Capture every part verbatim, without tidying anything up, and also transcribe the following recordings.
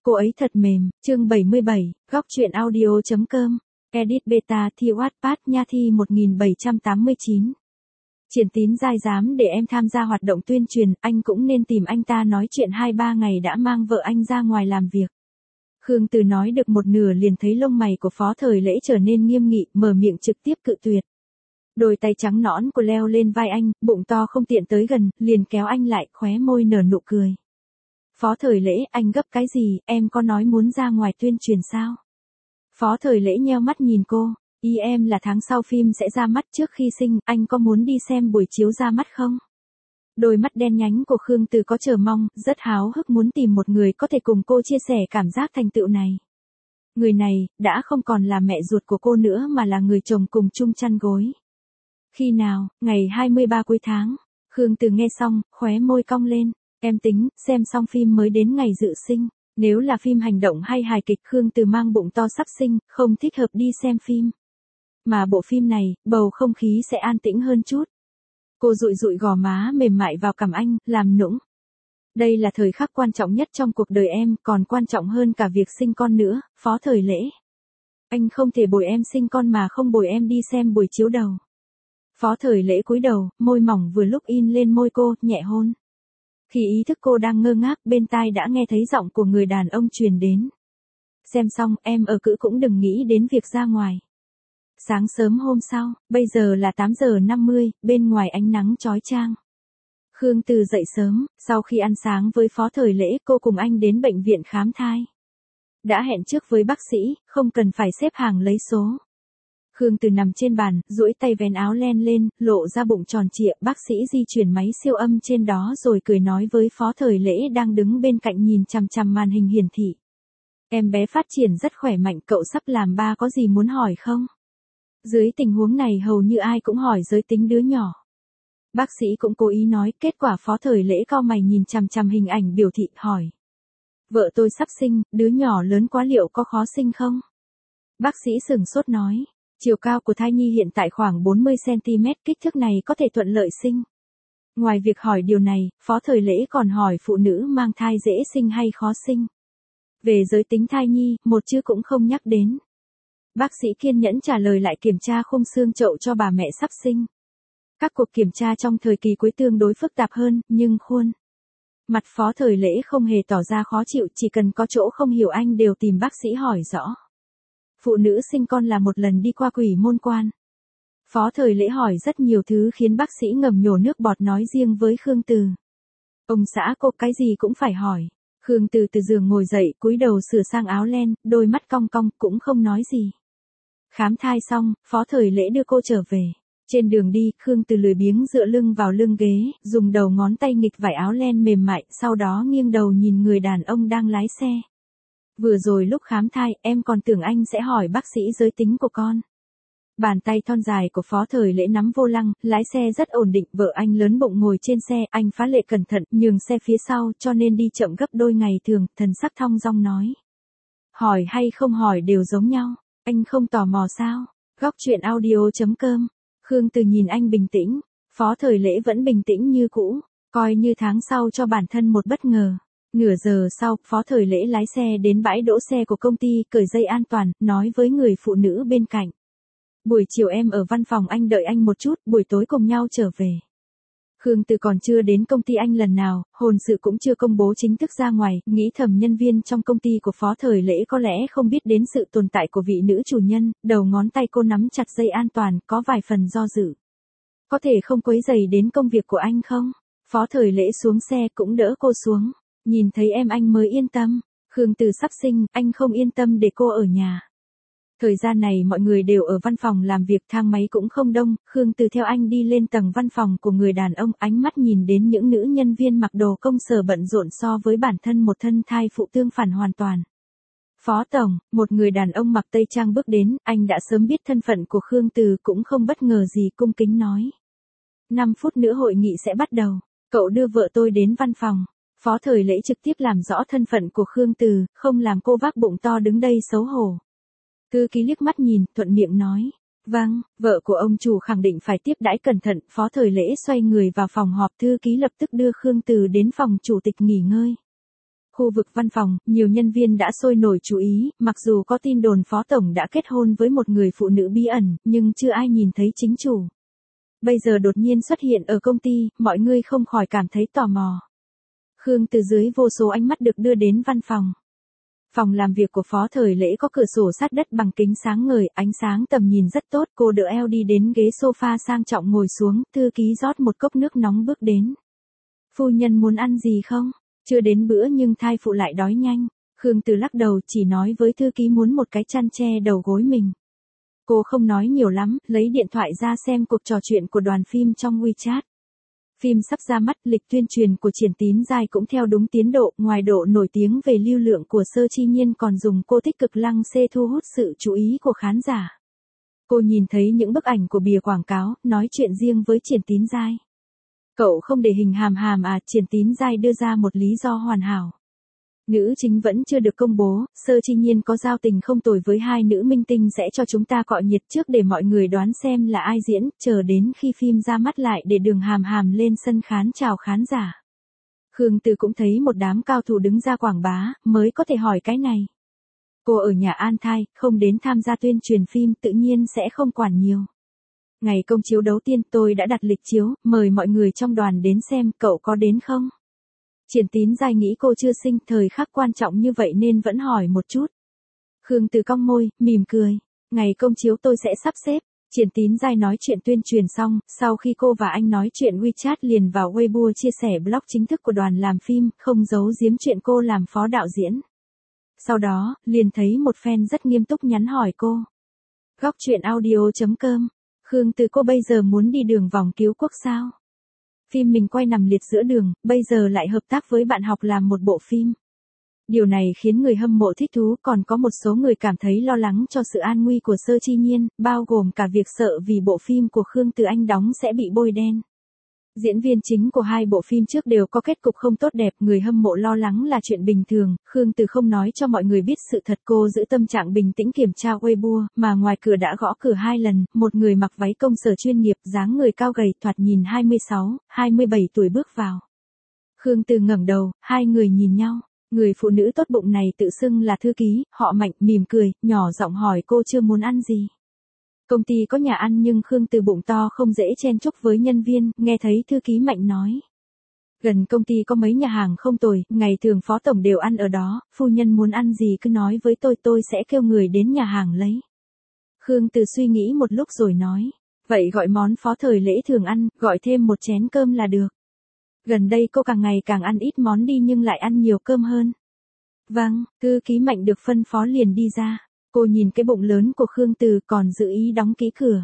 Cô ấy thật mềm, chương bảy mươi bảy, góc truyện audio.com, edit beta thi Wattpad Nha Thi một nghìn bảy trăm tám mươi chín. Triển Tín dai dám để em tham gia hoạt động tuyên truyền, anh cũng nên tìm anh ta nói chuyện hai ba ngày đã mang vợ anh ra ngoài làm việc. Khương Từ nói được một nửa liền thấy lông mày của Phó Thời Lễ trở nên nghiêm nghị, mở miệng trực tiếp cự tuyệt. Đôi tay trắng nõn của leo lên vai anh, bụng to không tiện tới gần, liền kéo anh lại, khóe môi nở nụ cười. Phó Thời Lễ, anh gấp cái gì, em có nói muốn ra ngoài tuyên truyền sao? Phó Thời Lễ nheo mắt nhìn cô, ý em là tháng sau phim sẽ ra mắt trước khi sinh, anh có muốn đi xem buổi chiếu ra mắt không? Đôi mắt đen nhánh của Khương Từ có chờ mong, rất háo hức muốn tìm một người có thể cùng cô chia sẻ cảm giác thành tựu này. Người này, đã không còn là mẹ ruột của cô nữa mà là người chồng cùng chung chăn gối. Khi nào, ngày hai mươi ba cuối tháng, Khương Từ nghe xong, khóe môi cong lên. Em tính, xem xong phim mới đến ngày dự sinh. Nếu là phim hành động hay hài kịch, Khương Từ mang bụng to sắp sinh, không thích hợp đi xem phim. Mà bộ phim này, bầu không khí sẽ an tĩnh hơn chút. Cô dụi dụi gò má mềm mại vào cằm anh, làm nũng. Đây là thời khắc quan trọng nhất trong cuộc đời em, còn quan trọng hơn cả việc sinh con nữa, Phó Thời Lễ. Anh không thể bồi em sinh con mà không bồi em đi xem buổi chiếu đầu. Phó Thời Lễ cúi đầu, môi mỏng vừa lúc in lên môi cô, nhẹ hôn. Khi ý thức cô đang ngơ ngác, bên tai đã nghe thấy giọng của người đàn ông truyền đến. Xem xong, em ở cữ cũng đừng nghĩ đến việc ra ngoài. Sáng sớm hôm sau, bây giờ là tám giờ năm mươi, bên ngoài ánh nắng chói chang. Khương Từ dậy sớm, sau khi ăn sáng với Phó Thời Lễ, cô cùng anh đến bệnh viện khám thai. Đã hẹn trước với bác sĩ, không cần phải xếp hàng lấy số. Khương Từ nằm trên bàn, duỗi tay vén áo len lên, lộ ra bụng tròn trịa, bác sĩ di chuyển máy siêu âm trên đó rồi cười nói với Phó Thời Lễ đang đứng bên cạnh nhìn chằm chằm màn hình hiển thị. Em bé phát triển rất khỏe mạnh, cậu sắp làm ba có gì muốn hỏi không? Dưới tình huống này hầu như ai cũng hỏi giới tính đứa nhỏ. Bác sĩ cũng cố ý nói, kết quả Phó Thời Lễ cau mày nhìn chằm chằm hình ảnh biểu thị, hỏi. Vợ tôi sắp sinh, đứa nhỏ lớn quá liệu có khó sinh không? Bác sĩ sửng sốt nói. Chiều cao của thai nhi hiện tại khoảng bốn mươi xăng ti mét, kích thước này có thể thuận lợi sinh. Ngoài việc hỏi điều này, Phó Thời Lễ còn hỏi phụ nữ mang thai dễ sinh hay khó sinh. Về giới tính thai nhi, một chữ cũng không nhắc đến. Bác sĩ kiên nhẫn trả lời lại kiểm tra khung xương chậu cho bà mẹ sắp sinh. Các cuộc kiểm tra trong thời kỳ cuối tương đối phức tạp hơn, nhưng khuôn mặt Phó Thời Lễ không hề tỏ ra khó chịu, chỉ cần có chỗ không hiểu anh đều tìm bác sĩ hỏi rõ. Phụ nữ sinh con là một lần đi qua quỷ môn quan. Phó Thời Lễ hỏi rất nhiều thứ khiến bác sĩ ngầm nhổ nước bọt nói riêng với Khương Từ. Ông xã cô cái gì cũng phải hỏi. Khương Từ từ giường ngồi dậy, cúi đầu sửa sang áo len, đôi mắt cong cong, cũng không nói gì. Khám thai xong, Phó Thời Lễ đưa cô trở về. Trên đường đi, Khương Từ lười biếng dựa lưng vào lưng ghế, dùng đầu ngón tay nghịch vải áo len mềm mại, sau đó nghiêng đầu nhìn người đàn ông đang lái xe. Vừa rồi lúc khám thai, em còn tưởng anh sẽ hỏi bác sĩ giới tính của con. Bàn tay thon dài của Phó Thời Lễ nắm vô lăng, lái xe rất ổn định, vợ anh lớn bụng ngồi trên xe, anh phá lệ cẩn thận, nhường xe phía sau, cho nên đi chậm gấp đôi ngày thường, thần sắc thong dong nói. Hỏi hay không hỏi đều giống nhau, anh không tò mò sao? Góc truyện audio.com, Khương Từ nhìn anh bình tĩnh, Phó Thời Lễ vẫn bình tĩnh như cũ, coi như tháng sau cho bản thân một bất ngờ. Nửa giờ sau, Phó Thời Lễ lái xe đến bãi đỗ xe của công ty, cởi dây an toàn, nói với người phụ nữ bên cạnh. Buổi chiều em ở văn phòng anh đợi anh một chút, buổi tối cùng nhau trở về. Khương Từ còn chưa đến công ty anh lần nào, hôn sự cũng chưa công bố chính thức ra ngoài, nghĩ thầm nhân viên trong công ty của Phó Thời Lễ có lẽ không biết đến sự tồn tại của vị nữ chủ nhân, đầu ngón tay cô nắm chặt dây an toàn, có vài phần do dự. Có thể không quấy rầy đến công việc của anh không? Phó Thời Lễ xuống xe cũng đỡ cô xuống. Nhìn thấy em anh mới yên tâm. Khương Từ sắp sinh, anh không yên tâm để cô ở nhà. Thời gian này mọi người đều ở văn phòng làm việc, thang máy cũng không đông. Khương Từ theo anh đi lên tầng văn phòng của người đàn ông, ánh mắt nhìn đến những nữ nhân viên mặc đồ công sở bận rộn so với bản thân một thân thai phụ tương phản hoàn toàn. Phó tổng, một người đàn ông mặc tây trang bước đến, anh đã sớm biết thân phận của Khương Từ cũng không bất ngờ gì, cung kính nói. năm phút nữa hội nghị sẽ bắt đầu, cậu đưa vợ tôi đến văn phòng. Phó Thời Lễ trực tiếp làm rõ thân phận của Khương Từ, không làm cô vác bụng to đứng đây xấu hổ. Thư ký liếc mắt nhìn, thuận miệng nói. Vâng, vợ của ông chủ khẳng định phải tiếp đãi cẩn thận. Phó Thời Lễ xoay người vào phòng họp, thư ký lập tức đưa Khương Từ đến phòng chủ tịch nghỉ ngơi. Khu vực văn phòng, nhiều nhân viên đã sôi nổi chú ý, mặc dù có tin đồn Phó Tổng đã kết hôn với một người phụ nữ bí ẩn, nhưng chưa ai nhìn thấy chính chủ. Bây giờ đột nhiên xuất hiện ở công ty, mọi người không khỏi cảm thấy tò mò. Khương Từ dưới vô số ánh mắt được đưa đến văn phòng. Phòng làm việc của Phó Thời Lễ có cửa sổ sát đất bằng kính sáng ngời, ánh sáng tầm nhìn rất tốt. Cô đỡ eo đi đến ghế sofa sang trọng ngồi xuống, thư ký rót một cốc nước nóng bước đến. Phu nhân muốn ăn gì không? Chưa đến bữa nhưng thai phụ lại đói nhanh. Khương Từ lắc đầu chỉ nói với thư ký muốn một cái chăn che đầu gối mình. Cô không nói nhiều lắm, lấy điện thoại ra xem cuộc trò chuyện của đoàn phim trong WeChat. Phim sắp ra mắt, lịch tuyên truyền của Triển Tín Giai cũng theo đúng tiến độ, ngoài độ nổi tiếng về lưu lượng của Sơ Chi Nhiên còn dùng cô tích cực lăng xê thu hút sự chú ý của khán giả. Cô nhìn thấy những bức ảnh của bìa quảng cáo, nói chuyện riêng với Triển Tín Giai. Cậu không để hình hàm hàm à? Triển Tín Giai đưa ra một lý do hoàn hảo. Nữ chính vẫn chưa được công bố, Sơ Chi Nhiên có giao tình không tồi với hai nữ minh tinh sẽ cho chúng ta cọ nhiệt trước để mọi người đoán xem là ai diễn, chờ đến khi phim ra mắt lại để đường hàm hàm lên sân khán chào khán giả. Khương Từ cũng thấy một đám cao thủ đứng ra quảng bá, mới có thể hỏi cái này. Cô ở nhà an thai, không đến tham gia tuyên truyền phim tự nhiên sẽ không quản nhiều. Ngày công chiếu đầu tiên tôi đã đặt lịch chiếu, mời mọi người trong đoàn đến xem, cậu có đến không? Triển Tín Giai nghĩ cô chưa sinh, thời khắc quan trọng như vậy nên vẫn hỏi một chút. Khương Từ cong môi, mỉm cười. Ngày công chiếu tôi sẽ sắp xếp. Triển Tín Giai nói chuyện tuyên truyền xong, sau khi cô và anh nói chuyện WeChat liền vào Weibo chia sẻ blog chính thức của đoàn làm phim, không giấu giếm chuyện cô làm phó đạo diễn. Sau đó, liền thấy một fan rất nghiêm túc nhắn hỏi cô. Góc truyện audio chấm com. Khương Từ, cô bây giờ muốn đi đường vòng cứu quốc sao? Phim mình quay nằm liệt giữa đường, bây giờ lại hợp tác với bạn học làm một bộ phim. Điều này khiến người hâm mộ thích thú, còn có một số người cảm thấy lo lắng cho sự an nguy của Sơ Chi Nhiên, bao gồm cả việc sợ vì bộ phim của Khương Từ Anh đóng sẽ bị bôi đen. Diễn viên chính của hai bộ phim trước đều có kết cục không tốt đẹp, người hâm mộ lo lắng là chuyện bình thường. Khương Từ không nói cho mọi người biết sự thật, cô giữ tâm trạng bình tĩnh kiểm tra Weibo, mà ngoài cửa đã gõ cửa hai lần, một người mặc váy công sở chuyên nghiệp, dáng người cao gầy, thoạt nhìn hai mươi sáu, hai mươi bảy tuổi bước vào. Khương Từ ngẩng đầu, hai người nhìn nhau. Người phụ nữ tốt bụng này tự xưng là thư ký, họ Mạnh, mỉm cười, nhỏ giọng hỏi cô chưa muốn ăn gì. Công ty có nhà ăn nhưng Khương Từ bụng to không dễ chen chúc với nhân viên, nghe thấy thư ký Mạnh nói. Gần công ty có mấy nhà hàng không tồi, ngày thường Phó Tổng đều ăn ở đó, phu nhân muốn ăn gì cứ nói với tôi, tôi sẽ kêu người đến nhà hàng lấy. Khương Từ suy nghĩ một lúc rồi nói, vậy gọi món Phó Thời Lễ thường ăn, gọi thêm một chén cơm là được. Gần đây cô càng ngày càng ăn ít món đi nhưng lại ăn nhiều cơm hơn. Vâng, thư ký Mạnh được phân phó liền đi ra. Cô nhìn cái bụng lớn của Khương Từ còn giữ ý đóng kỹ cửa.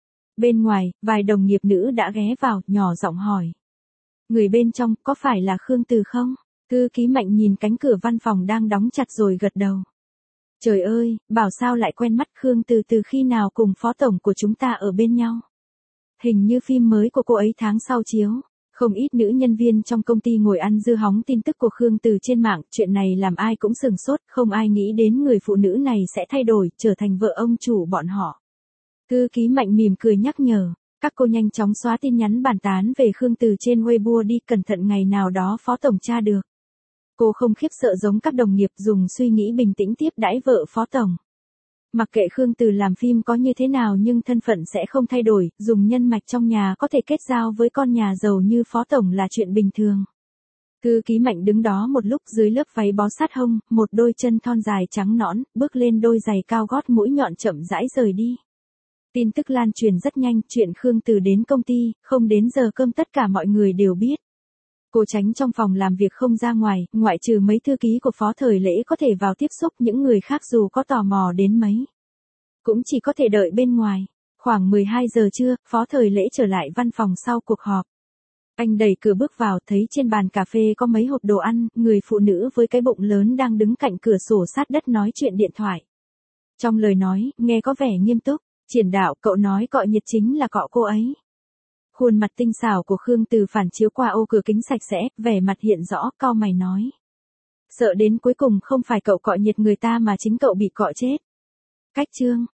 Bên ngoài, vài đồng nghiệp nữ đã ghé vào, nhỏ giọng hỏi. Người bên trong, có phải là Khương Từ không? Thư ký Mạnh nhìn cánh cửa văn phòng đang đóng chặt rồi gật đầu. Trời ơi, bảo sao lại quen mắt Khương Từ từ khi nào cùng Phó Tổng của chúng ta ở bên nhau. Hình như phim mới của cô ấy tháng sau chiếu. Không ít nữ nhân viên trong công ty ngồi ăn dưa hóng tin tức của Khương Từ trên mạng, chuyện này làm ai cũng sửng sốt, không ai nghĩ đến người phụ nữ này sẽ thay đổi, trở thành vợ ông chủ bọn họ. Thư ký Mạnh mỉm cười nhắc nhở, các cô nhanh chóng xóa tin nhắn bàn tán về Khương Từ trên Weibo đi, cẩn thận ngày nào đó Phó Tổng tra được. Cô không khiếp sợ giống các đồng nghiệp, dùng suy nghĩ bình tĩnh tiếp đãi vợ Phó Tổng. Mặc kệ Khương Từ làm phim có như thế nào nhưng thân phận sẽ không thay đổi, dùng nhân mạch trong nhà có thể kết giao với con nhà giàu như Phó Tổng là chuyện bình thường. Thư ký Mạnh đứng đó một lúc dưới lớp váy bó sát hông, một đôi chân thon dài trắng nõn, bước lên đôi giày cao gót mũi nhọn chậm rãi rời đi. Tin tức lan truyền rất nhanh, chuyện Khương Từ đến công ty, không đến giờ cơm tất cả mọi người đều biết. Cô tránh trong phòng làm việc không ra ngoài, ngoại trừ mấy thư ký của Phó Thời Lễ có thể vào tiếp xúc, những người khác dù có tò mò đến mấy, cũng chỉ có thể đợi bên ngoài. Khoảng mười hai giờ trưa, Phó Thời Lễ trở lại văn phòng sau cuộc họp. Anh đẩy cửa bước vào, thấy trên bàn cà phê có mấy hộp đồ ăn, người phụ nữ với cái bụng lớn đang đứng cạnh cửa sổ sát đất nói chuyện điện thoại. Trong lời nói, nghe có vẻ nghiêm túc, Triển Đạo, cậu nói cọ nhiệt chính là cọ cô ấy. Khuôn mặt tinh xảo của Khương Từ phản chiếu qua ô cửa kính sạch sẽ, vẻ mặt hiện rõ, cau mày nói. Sợ đến cuối cùng không phải cậu cọ nhiệt người ta mà chính cậu bị cọ chết. Cách chương.